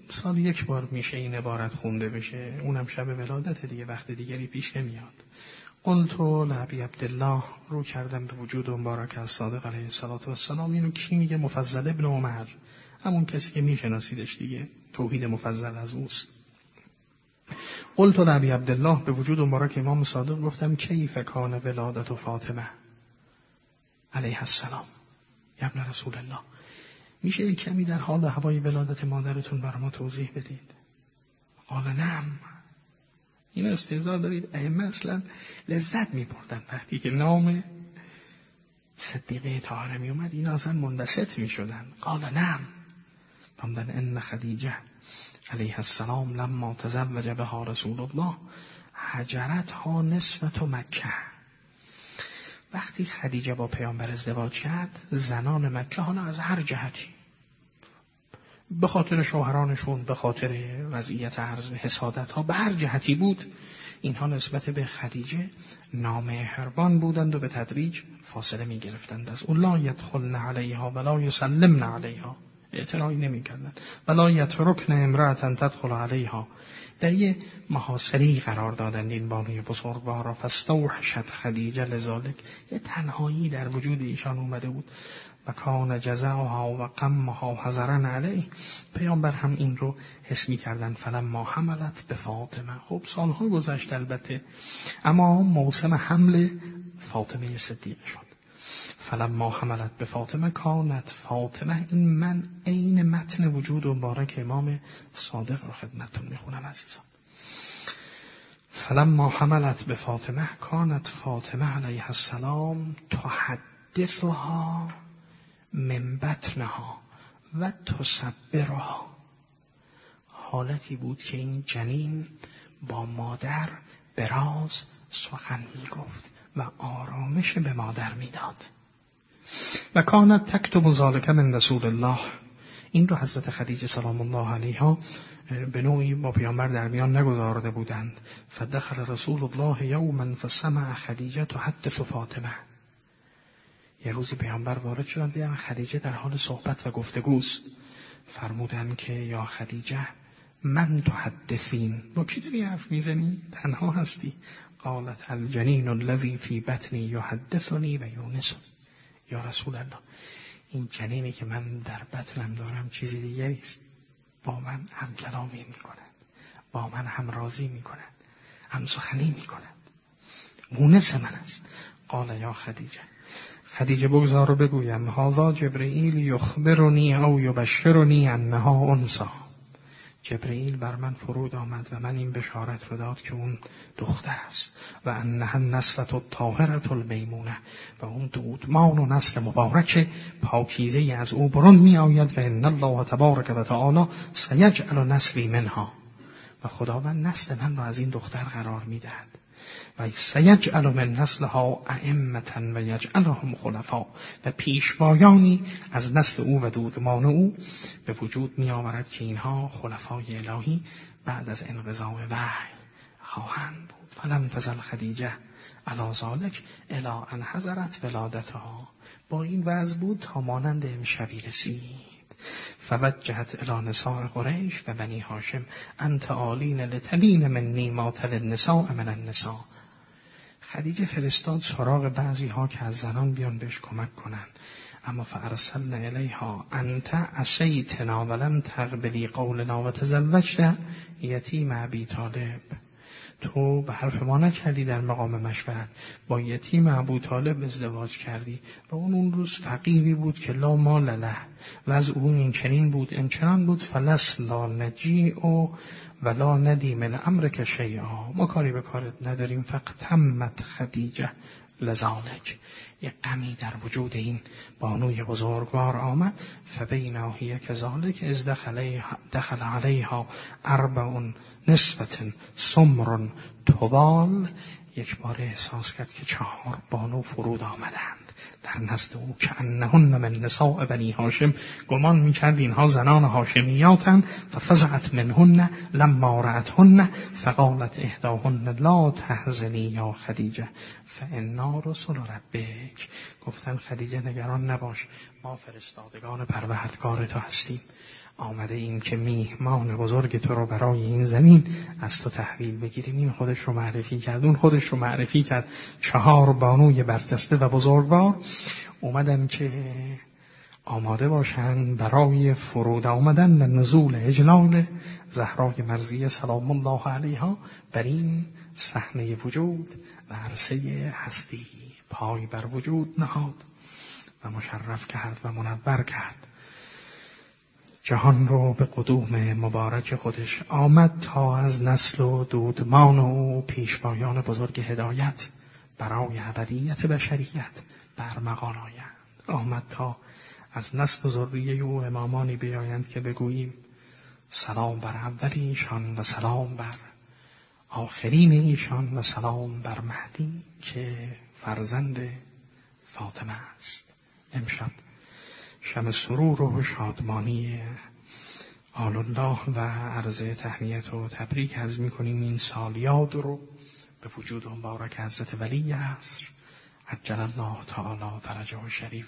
سال یک بار میشه این عبارت خونده بشه، اونم شب ولادت دیگه، وقت دیگری پیش نمیاد. قلت لابی عبدالله، رو کردم به وجود مبارک از صادق علیه السلام. اینو کی میگه؟ مفضل ابن عمر، همون کسی که میشناسیدش دیگه، توحید مفضل از اوست. قلت لابی عبدالله، به وجود مبارک امام صادق گفتم کیف کان ولادت فاطمه علیه السلام یا ابن رسول الله، میشه کمی در حال و هوای ولادت مادرتون برای ما توضیح بدید؟ قال نعم. این استهزار دارید؟ ائمه اصلا لذت می‌بردن وقتی که نام صدیقه طاهره می اومد، اینا اصلا منبسط می‌شدن. قال نعم. فرمودن ان خدیجه علیه السلام لما تزوج بها رسول الله هجرتها نسوة مکه. وقتی خدیجه با پیامبر ازدواج کرد، زنان مکه ها از هر جهتی، به خاطر شوهرانشون، به خاطر وضعیت ارض، حسادت ها، به هر جهتی بود، اینها نسبت به خدیجه نامهربان بودند و به تدریج فاصله می گرفتند از اون. لا یدخلن علیها ولا یسلمن علیها، اعتنایی نمی کردن. ولا یترکن امرأة تدخل علیها، در یه محاصره قرار دادند این بانوی بزرگوار را. فاستوحشت خدیجه لذالک، یه تنهایی در وجود ایشان اومده بود. و کان جزعها و غمها حذرا علیه، پیامبر هم این رو حس می کردن. فلما حملت به فاطمه، خب سالها گذشت البته، اما موسم حمل فاطمه صدیقه شد. فلما حملت به فاطمه کانت فاطمه، این من عین متن وجود مبارک امام صادق رو خدمتتون میخونم عزیزان. فلما حملت به فاطمه کانت فاطمه علیه السلام تحدثها من بطنها و تصبرها، حالتی بود که این جنین با مادر به راز سخن میگفت و آرامش به مادر میداد. و کانت تکتب ذلک من رسول الله، این رو حضرت خدیجه سلام الله علیها به نوعی با پیامبر در میان نگذارده بودند. فدخل رسول الله یوما فسمع خدیجه تحدث فاطمه، یه روزی پیامبر وارد شدند، دیدن خدیجه در حال صحبت و گفتگوست. فرمودند که یا خدیجه من تحدثین، با کی داری حرف میزنی؟ تنها هستی؟ قالت الجنین الذی فی بطنی یحدثنی و یونسنی. یا رسول الله، این جنینی که من در بطنم دارم چیزی دیگری است، با من هم کلامی میکند، با من هم رازی میکند، هم سخنی میکند، مونس من است. قال یا خدیجه، خدیجه بگذار بگویم هذا جبرئیل یخبرنی او یبشرنی انها انثی، جبرئیل بر من فرود آمد و من این بشارت رو داد که اون دختر است. و انها النسلة الطاهرة المیمونة، و اون دودمان و نسل مبارک پاکیزه از او برون می آید. و ان الله تبارک و تعالی سیجعل نسلی منها، و خداوند نسل من رو از این دختر قرار می دهد. و سیجعل من نسلها ائمة و یجعلهم خلفاء، و پیشوایانی از نسل او و دودمان او به وجود می آورد که اینها خلفای الهی بعد از انقضاء وحی خواهند بود. فلم تزل خدیجه علی ذلک الی ان حضرت ولادتها، با این وضع بود تا مانند امشبی رسید. فوجهت الی نساء قریش و بنی هاشم انت آلین لتلین منی ما تل النساء من النساء. خدیجه فرستاد سراغ بعضی ها که از زنان بیان بهش کمک کنن، اما فارسلنا الیها انت عصیتنا ولم تقبلی قولنا و تزوجت یتیم ابی طالب، تو به حرف ما نکردی در مقام مشورت، با یتیم ابو طالب ازدواج کردی و اون روز فقیری بود که لا مال له و از اون این چنین بود انچنان بود. فلس لا نجیع و لا ندیم الامر که شیئا، ما کاری به کارت نداریم. فقط خدیجه لذالک، یک غمی در وجود این بانوی بزرگوار آمد. فبینا هی کذالک از دخل علیها 4 نسوة سمر طوال، یک بار احساس کرد که 4 بانو فرود آمدند در نزد او که انهن من نساء بنی هاشم، گمان میکرد اینها زنان هاشمیاتن. ففزعت منهن لما رأتهن فقالت احداهن لا تحزنی یا خدیجه فانا رسول ربک، گفتن خدیجه نگران نباش، ما فرستادگان پروردگار تو هستیم. آمده ایم که میهمان بزرگ تو رو برای این زمین از تو تحویل بگیریم. این خودش رو معرفی کرد، اون خودش رو معرفی کرد. 4 بانوی برجسته و بزرگوار اومدن که آماده باشن برای فرود آمدن و نزول اجلال زهرای مرضیه سلام الله علیها بر این صحنه وجود و عرصه هستی پای بر وجود نهاد و مشرف کرد و منور کرد. جهان رو به قدوم مبارک خودش آمد تا از نسل و دودمان و پیشوایان بزرگ هدایت برای ابدیت بشریت برمغان آیند. آمد تا از نسل و ذریه او امامانی بیایند که بگوییم سلام بر اول ایشان و سلام بر آخرین ایشان و سلام بر مهدی که فرزند فاطمه است. امشب شب سرور و شادمانی آل الله و عرض تهنیت و تبریک عرض می‌کنیم این سالیاد رو به وجود مبارک حضرت ولی عصر عجل الله تعالی فرجه شریف